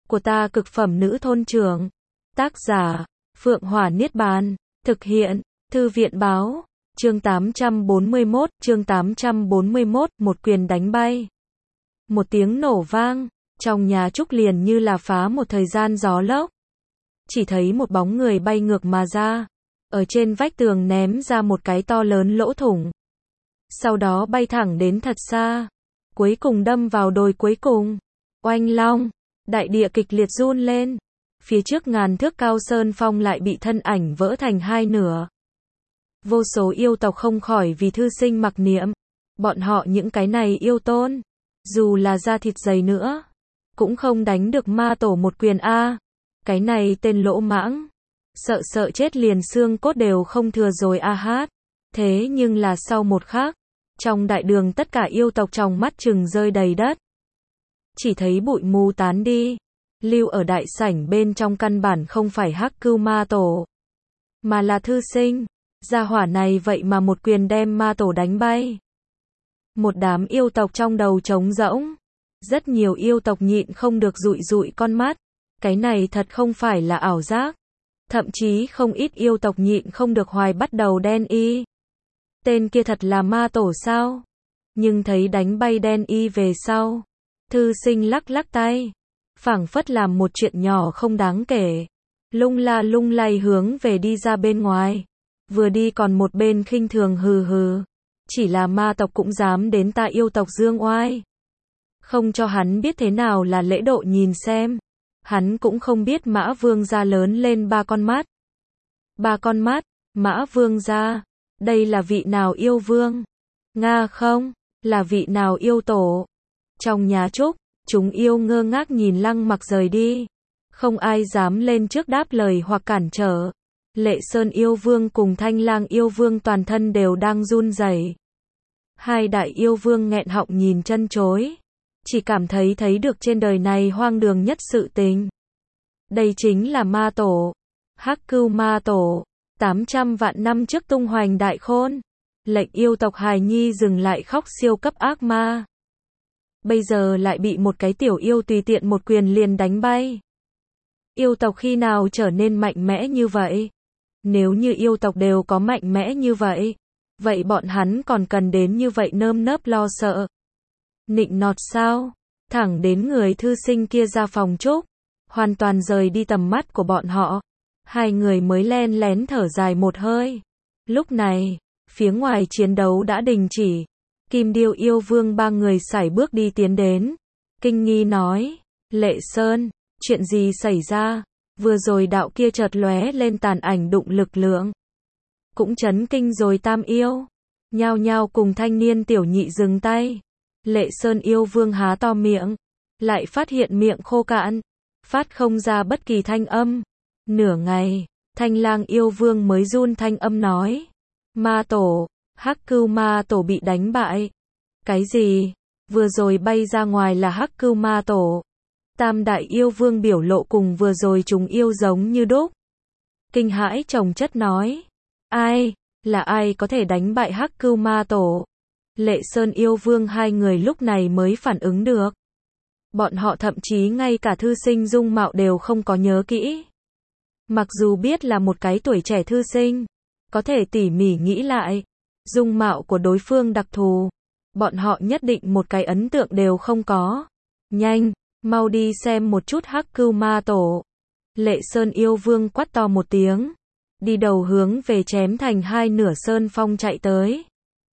của ta cực phẩm nữ thôn trưởng. Tác giả, Phượng Hỏa Niết Bàn. Thực hiện, Thư viện báo. Chương 841, một quyền đánh bay. Một tiếng nổ vang, trong nhà Trúc liền như là phá một thời gian gió lốc. Chỉ thấy một bóng người bay ngược mà ra, ở trên vách tường ném ra một cái to lớn lỗ thủng. Sau đó bay thẳng đến thật xa, cuối cùng đâm vào đồi cuối cùng. Oanh long, đại địa kịch liệt run lên. Phía trước ngàn thước cao sơn phong lại bị thân ảnh vỡ thành hai nửa. Vô số yêu tộc không khỏi vì thư sinh mặc niệm. Bọn họ những cái này yêu tôn, dù là da thịt dày nữa, cũng không đánh được ma tổ một quyền a. Cái này tên lỗ mãng, sợ chết liền xương cốt đều không thừa rồi a hát. Thế nhưng là sau một khắc, trong đại đường tất cả yêu tộc trong mắt chừng rơi đầy đất. Chỉ thấy bụi mù tán đi, lưu ở đại sảnh bên trong căn bản không phải Hắc Cưu ma tổ, mà là thư sinh. Gia hỏa này vậy mà một quyền đem ma tổ đánh bay. Một đám yêu tộc trong đầu trống rỗng. Rất nhiều yêu tộc nhịn không được dụi dụi con mắt. Cái này thật không phải là ảo giác. Thậm chí không ít yêu tộc nhịn không được hoài bắt đầu đen y. Tên kia thật là ma tổ sao? Nhưng thấy đánh bay đen y về sau, thư sinh lắc lắc tay, phảng phất làm một chuyện nhỏ không đáng kể, lung la lung lay hướng về đi ra bên ngoài. Vừa đi còn một bên khinh thường hừ hừ. Chỉ là ma tộc cũng dám đến ta yêu tộc dương oai. Không cho hắn biết thế nào là lễ độ nhìn xem. Hắn cũng không biết Mã Vương gia lớn lên ba con mắt. Ba con mắt, Mã Vương gia. Đây là vị nào yêu vương? Nga không, là vị nào yêu tổ? Trong nhà Trúc, chúng yêu ngơ ngác nhìn Lăng Mặc rời đi. Không ai dám lên trước đáp lời hoặc cản trở. Lệ Sơn yêu vương cùng Thanh Lang yêu vương toàn thân đều đang run rẩy. Hai đại yêu vương nghẹn họng nhìn chân chối. Chỉ cảm thấy được trên đời này hoang đường nhất sự tình. Đây chính là ma tổ. Hắc Cưu ma tổ. 800 vạn năm trước tung hoành đại khôn. Lệnh yêu tộc hài nhi dừng lại khóc siêu cấp ác ma. Bây giờ lại bị một cái tiểu yêu tùy tiện một quyền liền đánh bay. Yêu tộc khi nào trở nên mạnh mẽ như vậy? Nếu như yêu tộc đều có mạnh mẽ như vậy, vậy bọn hắn còn cần đến như vậy nơm nớp lo sợ. Nịnh nọt sao? Thẳng đến người thư sinh kia ra phòng Trúc, hoàn toàn rời đi tầm mắt của bọn họ. Hai người mới len lén thở dài một hơi. Lúc này, phía ngoài chiến đấu đã đình chỉ. Kim Điêu yêu vương ba người sải bước đi tiến đến. Kinh nghi nói, Lệ Sơn, chuyện gì xảy ra? Vừa rồi đạo kia chợt lóe lên tàn ảnh đụng lực lượng. Cũng chấn kinh rồi tam yêu. Nhao nhao cùng thanh niên tiểu nhị dừng tay. Lệ Sơn yêu vương há to miệng. Lại phát hiện miệng khô cạn. Phát không ra bất kỳ thanh âm. Nửa ngày, Thanh Lang yêu vương mới run thanh âm nói. Ma tổ, Hắc Cưu ma tổ bị đánh bại. Cái gì? Vừa rồi bay ra ngoài là Hắc Cưu ma tổ. Tam đại yêu vương biểu lộ cùng vừa rồi chúng yêu giống như đúc. Kinh hãi chồng chất nói. Ai? Là ai có thể đánh bại Hắc Cưu ma tổ? Lệ Sơn yêu vương hai người lúc này mới phản ứng được. Bọn họ thậm chí ngay cả thư sinh dung mạo đều không có nhớ kỹ. Mặc dù biết là một cái tuổi trẻ thư sinh, có thể tỉ mỉ nghĩ lại, dung mạo của đối phương đặc thù, bọn họ nhất định một cái ấn tượng đều không có. Nhanh, mau đi xem một chút Hắc Cưu ma tổ. Lệ Sơn yêu vương quát to một tiếng, đi đầu hướng về chém thành hai nửa sơn phong chạy tới.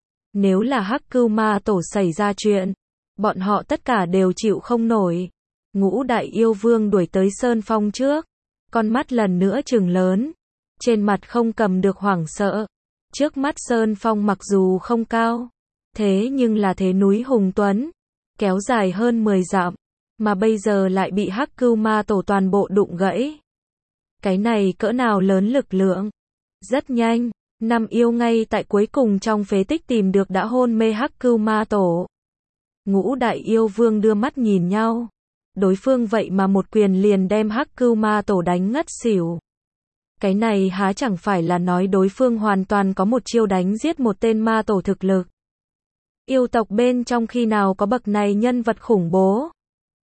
Nếu là Hắc Cưu ma tổ xảy ra chuyện, bọn họ tất cả đều chịu không nổi. Ngũ đại yêu vương đuổi tới sơn phong trước, con mắt lần nữa trừng lớn, trên mặt không cầm được hoảng sợ. Trước mắt sơn phong mặc dù không cao, thế nhưng là thế núi hùng tuấn, kéo dài hơn 10 dặm, mà bây giờ lại bị Hắc Cưu ma tổ toàn bộ đụng gãy. Cái này cỡ nào lớn lực lượng? Rất nhanh, năm yêu ngay tại cuối cùng trong phế tích tìm được đã hôn mê Hắc Cưu ma tổ. Ngũ đại yêu vương đưa mắt nhìn nhau. Đối phương vậy mà một quyền liền đem Hắc Cưu ma tổ đánh ngất xỉu. Cái này há chẳng phải là nói đối phương hoàn toàn có một chiêu đánh giết một tên ma tổ thực lực. Yêu tộc bên trong khi nào có bậc này nhân vật khủng bố.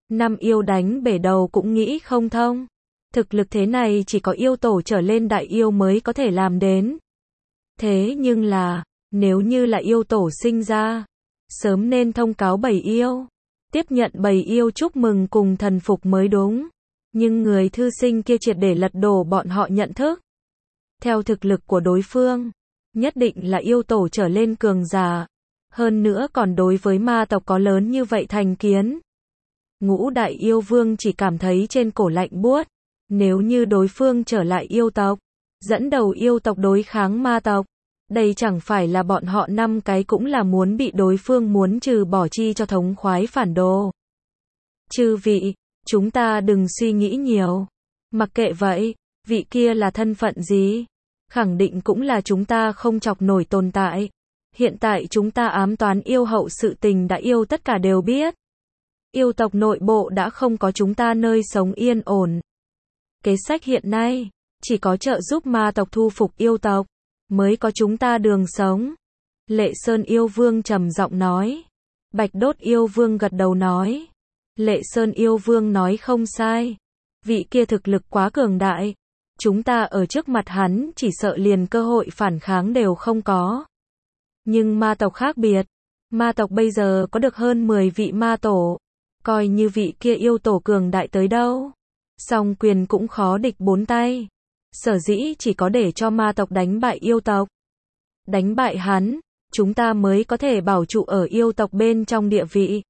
Năm yêu đánh bể đầu cũng nghĩ không thông. Thực lực thế này chỉ có yêu tổ trở lên đại yêu mới có thể làm đến. Thế nhưng là, nếu như là yêu tổ sinh ra, sớm nên thông cáo bầy yêu, tiếp nhận bầy yêu chúc mừng cùng thần phục mới đúng. Nhưng người thư sinh kia triệt để lật đổ bọn họ nhận thức. Theo thực lực của đối phương, nhất định là yêu tổ trở lên cường giả. Hơn nữa còn đối với ma tộc có lớn như vậy thành kiến. Ngũ đại yêu vương chỉ cảm thấy trên cổ lạnh buốt. Nếu như đối phương trở lại yêu tộc, dẫn đầu yêu tộc đối kháng ma tộc, đây chẳng phải là bọn họ 5 cái cũng là muốn bị đối phương muốn trừ bỏ chi cho thống khoái phản đồ. Chư vị, chúng ta đừng suy nghĩ nhiều. Mặc kệ vậy, vị kia là thân phận gì? Khẳng định cũng là chúng ta không chọc nổi tồn tại. Hiện tại chúng ta ám toán yêu hậu sự tình đã yêu tất cả đều biết. Yêu tộc nội bộ đã không có chúng ta nơi sống yên ổn. Kế sách hiện nay, chỉ có trợ giúp ma tộc thu phục yêu tộc, mới có chúng ta đường sống. Lệ Sơn yêu vương trầm giọng nói. Bạch Đốt yêu vương gật đầu nói. Lệ Sơn yêu vương nói không sai. Vị kia thực lực quá cường đại. Chúng ta ở trước mặt hắn chỉ sợ liền cơ hội phản kháng đều không có. Nhưng ma tộc khác biệt. Ma tộc bây giờ có được hơn 10 vị ma tổ. Coi như vị kia yêu tổ cường đại tới đâu. Song quyền cũng khó địch 4 tay. Sở dĩ chỉ có để cho ma tộc đánh bại yêu tộc. Đánh bại hắn, chúng ta mới có thể bảo trụ ở yêu tộc bên trong địa vị.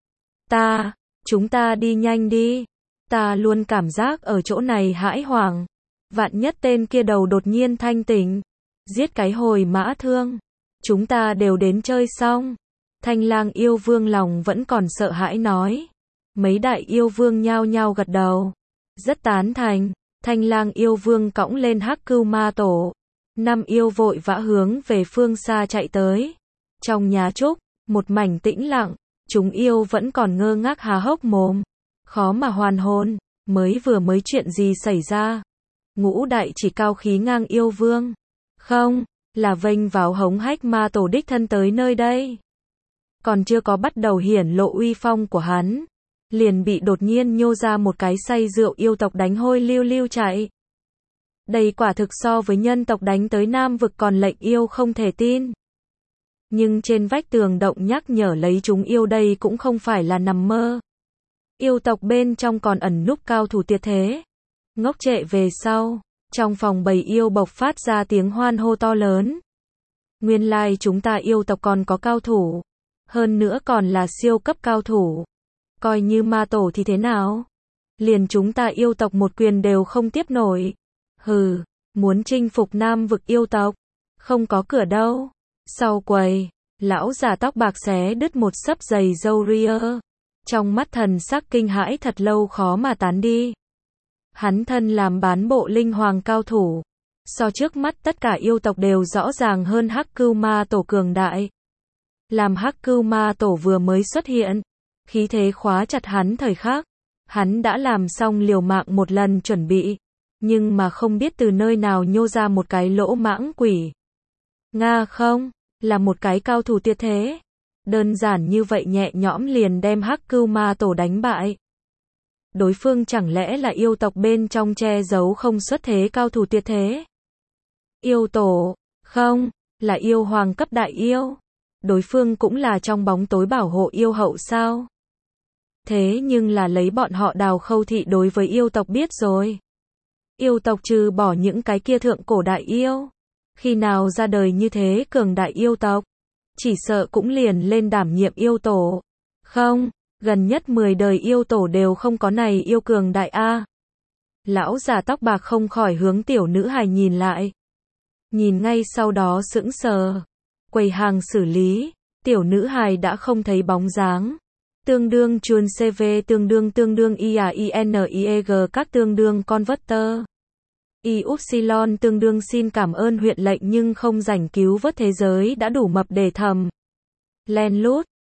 Chúng ta đi nhanh đi. Ta luôn cảm giác ở chỗ này hãi hoảng. Vạn nhất tên kia đầu đột nhiên thanh tỉnh. Giết cái hồi mã thương. Chúng ta đều đến chơi xong. Thanh Lang yêu vương lòng vẫn còn sợ hãi nói. Mấy đại yêu vương nhao nhao gật đầu. Rất tán thành. Thanh Lang yêu vương cõng lên Hắc Cưu ma tổ. 5 yêu vội vã hướng về phương xa chạy tới. Trong nhà trúc, một mảnh tĩnh lặng. Chúng yêu vẫn còn ngơ ngác há hốc mồm. Khó mà hoàn hồn. Mới chuyện gì xảy ra? Ngũ đại chỉ cao khí ngang yêu vương. Không, là vênh vào hống hách ma tổ đích thân tới nơi đây. Còn chưa có bắt đầu hiển lộ uy phong của hắn. Liền bị đột nhiên nhô ra một cái say rượu yêu tộc đánh hôi lưu lưu chạy. Đây quả thực so với nhân tộc đánh tới Nam vực còn lệnh yêu không thể tin. Nhưng trên vách tường động nhắc nhở lấy chúng yêu đây cũng không phải là nằm mơ. Yêu tộc bên trong còn ẩn núp cao thủ tuyệt thế. Ngốc trệ về sau, trong phòng bầy yêu bộc phát ra tiếng hoan hô to lớn. Nguyên lai chúng ta yêu tộc còn có cao thủ. Hơn nữa còn là siêu cấp cao thủ. Coi như ma tổ thì thế nào? Liền chúng ta yêu tộc một quyền đều không tiếp nổi. Hừ, muốn chinh phục Nam vực yêu tộc. Không có cửa đâu. Sau quầy, lão già tóc bạc xé đứt một xấp giày râu ria. Trong mắt thần sắc kinh hãi thật lâu khó mà tán đi. Hắn thân làm bán bộ linh hoàng cao thủ. So trước mắt tất cả yêu tộc đều rõ ràng hơn Hắc Cưu ma tổ cường đại. Làm Hắc Cưu ma tổ vừa mới xuất hiện. Khí thế khóa chặt hắn thời khắc. Hắn đã làm xong liều mạng một lần chuẩn bị. Nhưng mà không biết từ nơi nào nhô ra một cái lỗ mãng quỷ. Nga không, là một cái cao thủ tuyệt thế. Đơn giản như vậy nhẹ nhõm liền đem Hắc Cưu ma tổ đánh bại. Đối phương chẳng lẽ là yêu tộc bên trong che giấu không xuất thế cao thủ tuyệt thế? Yêu tổ, không, là yêu hoàng cấp đại yêu. Đối phương cũng là trong bóng tối bảo hộ yêu hậu sao? Thế nhưng là lấy bọn họ Đào Khâu thị đối với yêu tộc biết rồi. Yêu tộc trừ bỏ những cái kia thượng cổ đại yêu. Khi nào ra đời như thế cường đại yêu tộc? Chỉ sợ cũng liền lên đảm nhiệm yêu tổ. Không, gần nhất 10 đời yêu tổ đều không có này yêu cường đại a. Lão già tóc bạc không khỏi hướng tiểu nữ hài nhìn lại. Nhìn ngay sau đó sững sờ. Quầy hàng xử lý, tiểu nữ hài đã không thấy bóng dáng. Tương đương chuồn CV tương đương IAINIEG các tương đương converter. Y-upsilon tương đương xin cảm ơn huyện lệnh nhưng không rảnh cứu vớt thế giới đã đủ mập để thầm. Len lút,